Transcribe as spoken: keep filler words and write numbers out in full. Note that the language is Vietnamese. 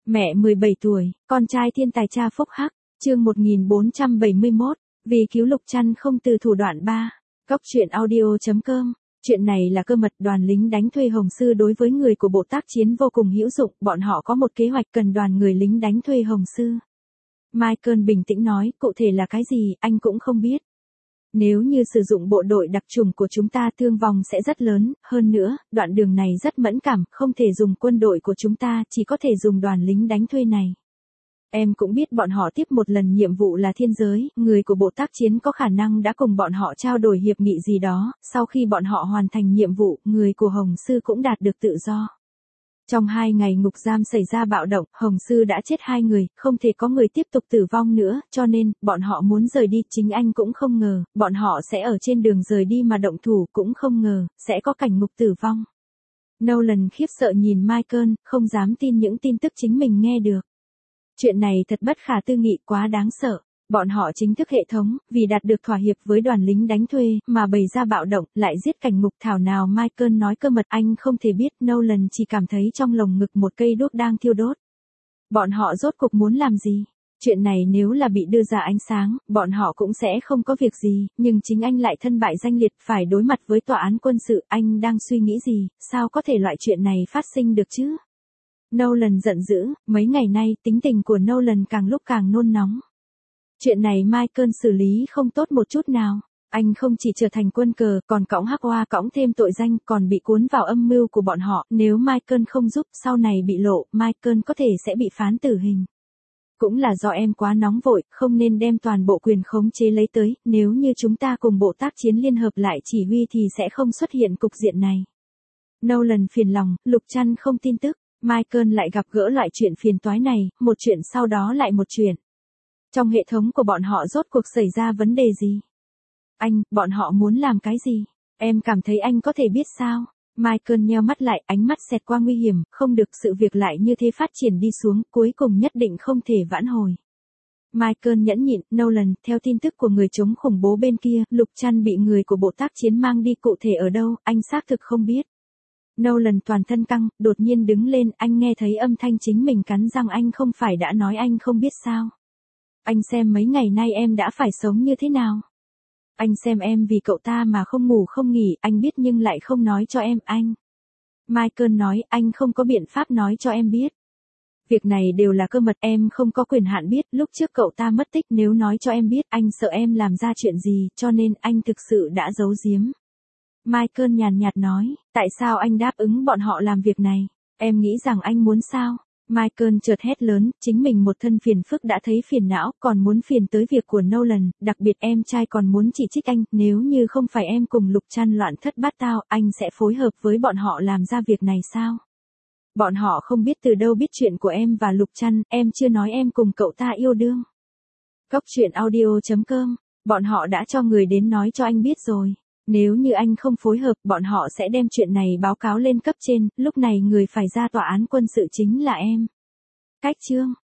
Mẹ mười bảy tuổi, con trai thiên tài cha phúc hắc, chương một nghìn bốn trăm bảy mươi mốt, vì cứu Lục Trăn không từ thủ đoạn ba. Góc truyện audio chấm com. Chuyện này là cơ mật. Đoàn lính đánh thuê Hồng Sư đối với người của bộ tác chiến vô cùng hữu dụng, bọn họ có một kế hoạch cần đoàn người lính đánh thuê Hồng Sư. Michael bình tĩnh nói, cụ thể là cái gì, anh cũng không biết. Nếu như sử dụng bộ đội đặc chủng của chúng ta thương vong sẽ rất lớn, hơn nữa, đoạn đường này rất mẫn cảm, không thể dùng quân đội của chúng ta, chỉ có thể dùng đoàn lính đánh thuê này. Em cũng biết bọn họ tiếp một lần nhiệm vụ là thiên giới, người của bộ tác chiến có khả năng đã cùng bọn họ trao đổi hiệp nghị gì đó, sau khi bọn họ hoàn thành nhiệm vụ, người của Hồng Sư cũng đạt được tự do. Trong hai ngày ngục giam xảy ra bạo động, Hồng Sư đã chết hai người, không thể có người tiếp tục tử vong nữa, cho nên, bọn họ muốn rời đi, chính anh cũng không ngờ, bọn họ sẽ ở trên đường rời đi mà động thủ, cũng không ngờ, sẽ có cảnh ngục tử vong. Nolan khiếp sợ nhìn Michael, không dám tin những tin tức chính mình nghe được. Chuyện này thật bất khả tư nghị, quá đáng sợ. Bọn họ chính thức hệ thống, vì đạt được thỏa hiệp với đoàn lính đánh thuê, mà bày ra bạo động, lại giết cảnh ngục thảo nào. Michael nói cơ mật anh không thể biết, Nolan chỉ cảm thấy trong lồng ngực một cây đuốc đang thiêu đốt. Bọn họ rốt cuộc muốn làm gì? Chuyện này nếu là bị đưa ra ánh sáng, bọn họ cũng sẽ không có việc gì, nhưng chính anh lại thân bại danh liệt, phải đối mặt với tòa án quân sự, anh đang suy nghĩ gì, sao có thể loại chuyện này phát sinh được chứ? Nolan giận dữ, mấy ngày nay, tính tình của Nolan càng lúc càng nôn nóng. Chuyện này Michael xử lý không tốt một chút nào. Anh không chỉ trở thành quân cờ, còn cõng hắc oa cõng thêm tội danh, còn bị cuốn vào âm mưu của bọn họ. Nếu Michael không giúp, sau này bị lộ, Michael có thể sẽ bị phán tử hình. Cũng là do em quá nóng vội, không nên đem toàn bộ quyền khống chế lấy tới, nếu như chúng ta cùng bộ tác chiến liên hợp lại chỉ huy thì sẽ không xuất hiện cục diện này. Nolan phiền lòng, Lục Trăn không tin tức, Michael lại gặp gỡ loại chuyện phiền toái này, một chuyện sau đó lại một chuyện. Trong hệ thống của bọn họ rốt cuộc xảy ra vấn đề gì? Anh, bọn họ muốn làm cái gì? Em cảm thấy anh có thể biết sao? Michael nheo mắt lại, ánh mắt xẹt qua nguy hiểm, không được, sự việc lại như thế phát triển đi xuống, cuối cùng nhất định không thể vãn hồi. Michael nhẫn nhịn, Nolan, theo tin tức của người chống khủng bố bên kia, Lục Trăn bị người của bộ tác chiến mang đi, cụ thể ở đâu, anh xác thực không biết. Nolan toàn thân căng, đột nhiên đứng lên, anh nghe thấy âm thanh chính mình cắn răng, anh không phải đã nói anh không biết sao? Anh xem mấy ngày nay em đã phải sống như thế nào? Anh xem em vì cậu ta mà không ngủ không nghỉ, anh biết nhưng lại không nói cho em, anh. Michael nói, anh không có biện pháp nói cho em biết. Việc này đều là cơ mật, em không có quyền hạn biết, lúc trước cậu ta mất tích, nếu nói cho em biết, anh sợ em làm ra chuyện gì, cho nên anh thực sự đã giấu giếm. Michael nhàn nhạt nói, tại sao anh đáp ứng bọn họ làm việc này? Em nghĩ rằng anh muốn sao? Michael chợt hét lớn, chính mình một thân phiền phức đã thấy phiền não, còn muốn phiền tới việc của Nolan, đặc biệt em trai còn muốn chỉ trích anh, nếu như không phải em cùng Lục Trăn loạn thất bát tao, anh sẽ phối hợp với bọn họ làm ra việc này sao? Bọn họ không biết từ đâu biết chuyện của em và Lục Trăn, em chưa nói em cùng cậu ta yêu đương. Góc truyện audio chấm com, bọn họ đã cho người đến nói cho anh biết rồi. Nếu như anh không phối hợp, bọn họ sẽ đem chuyện này báo cáo lên cấp trên, lúc này người phải ra tòa án quân sự chính là em. Cách chương